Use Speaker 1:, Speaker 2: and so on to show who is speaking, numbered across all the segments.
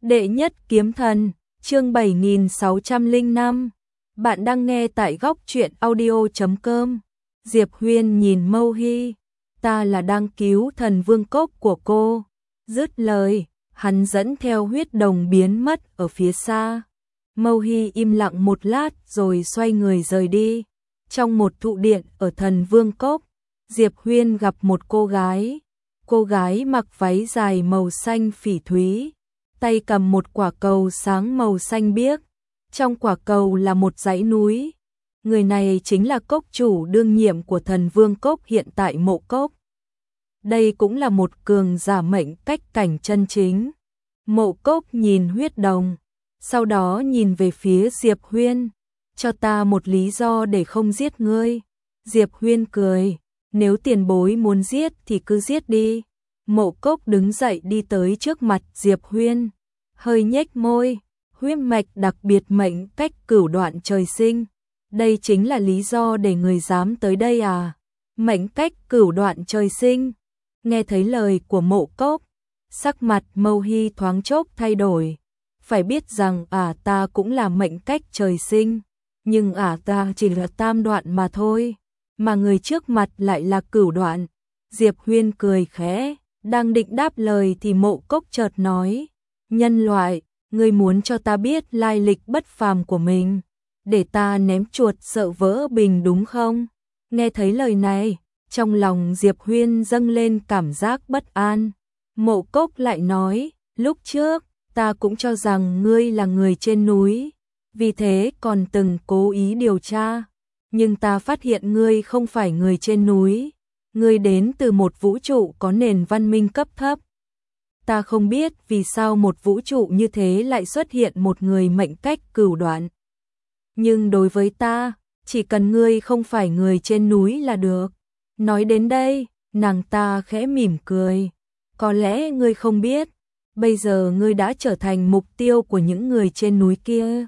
Speaker 1: Đệ nhất kiếm thần, chương 7605. Bạn đang nghe tại góc truyện audio.com. Diệp Huyên nhìn Mâu Hy, ta là đang cứu thần vương cốc của cô. Dứt lời, hắn dẫn theo huyết đồng biến mất ở phía xa. Mâu Hy im lặng một lát rồi xoay người rời đi. Trong một thụ điện ở thần vương cốc, Diệp Huyên gặp một cô gái. Cô gái mặc váy dài màu xanh phỉ thúy, tay cầm một quả cầu sáng màu xanh biếc. Trong quả cầu là một dãy núi. Người này chính là cốc chủ đương nhiệm của thần vương cốc hiện tại Mộ Cốc. Đây cũng là một cường giả mệnh cách cảnh chân chính. Mộ Cốc nhìn huyết đồng, sau đó nhìn về phía Diệp Huyên. Cho ta một lý do để không giết ngươi. Diệp Huyên cười, nếu tiền bối muốn giết thì cứ giết đi. Mộ Cốc đứng dậy đi tới trước mặt Diệp Huyên, hơi nhếch môi, huyết mạch đặc biệt mệnh cách cửu đoạn trời sinh. Đây chính là lý do để người dám tới đây à? Mệnh cách cửu đoạn trời sinh. Nghe thấy lời của Mộ Cốc, sắc mặt Mâu Hy thoáng chốc thay đổi. Phải biết rằng ta cũng là mệnh cách trời sinh, nhưng ta chỉ là tam đoạn mà thôi, mà người trước mặt lại là cửu đoạn. Diệp Huyên cười khẽ, đang định đáp lời thì Mộ Cốc chợt nói, nhân loại, ngươi muốn cho ta biết lai lịch bất phàm của mình, để ta ném chuột sợ vỡ bình đúng không? Nghe thấy lời này, trong lòng Diệp Huyên dâng lên cảm giác bất an. Mộ Cốc lại nói, lúc trước, ta cũng cho rằng ngươi là người trên núi, vì thế còn từng cố ý điều tra, nhưng ta phát hiện ngươi không phải người trên núi. Ngươi đến từ một vũ trụ có nền văn minh cấp thấp. Ta không biết vì sao một vũ trụ như thế lại xuất hiện một người mệnh cách cửu đoạn. Nhưng đối với ta, chỉ cần ngươi không phải người trên núi là được. Nói đến đây, nàng ta khẽ mỉm cười. Có lẽ ngươi không biết, bây giờ ngươi đã trở thành mục tiêu của những người trên núi kia.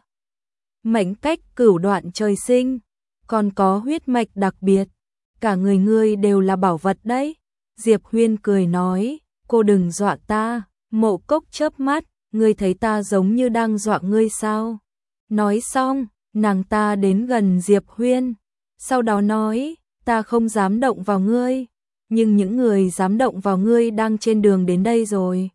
Speaker 1: Mệnh cách cửu đoạn trời sinh, còn có huyết mạch đặc biệt. Cả người ngươi đều là bảo vật đấy. Diệp Huyên cười nói, cô đừng dọa ta. Mộ Cốc chớp mắt, ngươi thấy ta giống như đang dọa ngươi sao? Nói xong, nàng ta đến gần Diệp Huyên, sau đó nói, ta không dám động vào ngươi, nhưng những người dám động vào ngươi đang trên đường đến đây rồi.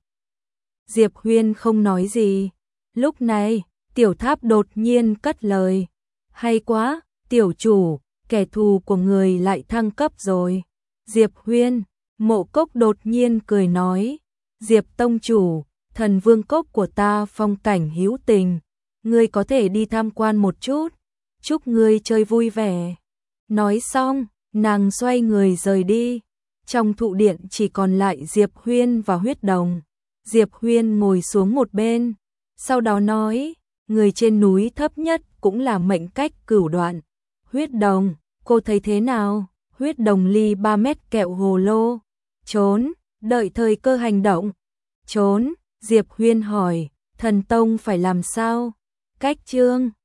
Speaker 1: Diệp Huyên không nói gì. Lúc này, Tiểu Tháp đột nhiên cất lời, hay quá, tiểu chủ, kẻ thù của người lại thăng cấp rồi. Diệp Huyên, Mộ Cốc đột nhiên cười nói, Diệp tông chủ, thần vương cốc của ta phong cảnh hữu tình, ngươi có thể đi tham quan một chút, chúc ngươi chơi vui vẻ. Nói xong, nàng xoay người rời đi. Trong thụ điện chỉ còn lại Diệp Huyên và huyết đồng. Diệp Huyên ngồi xuống một bên, sau đó nói, người trên núi thấp nhất cũng là mệnh cách cửu đoạn. Huyết đồng, cô thấy thế nào? Huyết đồng ly 3 mét kẹo hồ lô. Trốn, đợi thời cơ hành động. Trốn, Diệp Huyên hỏi, thần tông phải làm sao? Cách chương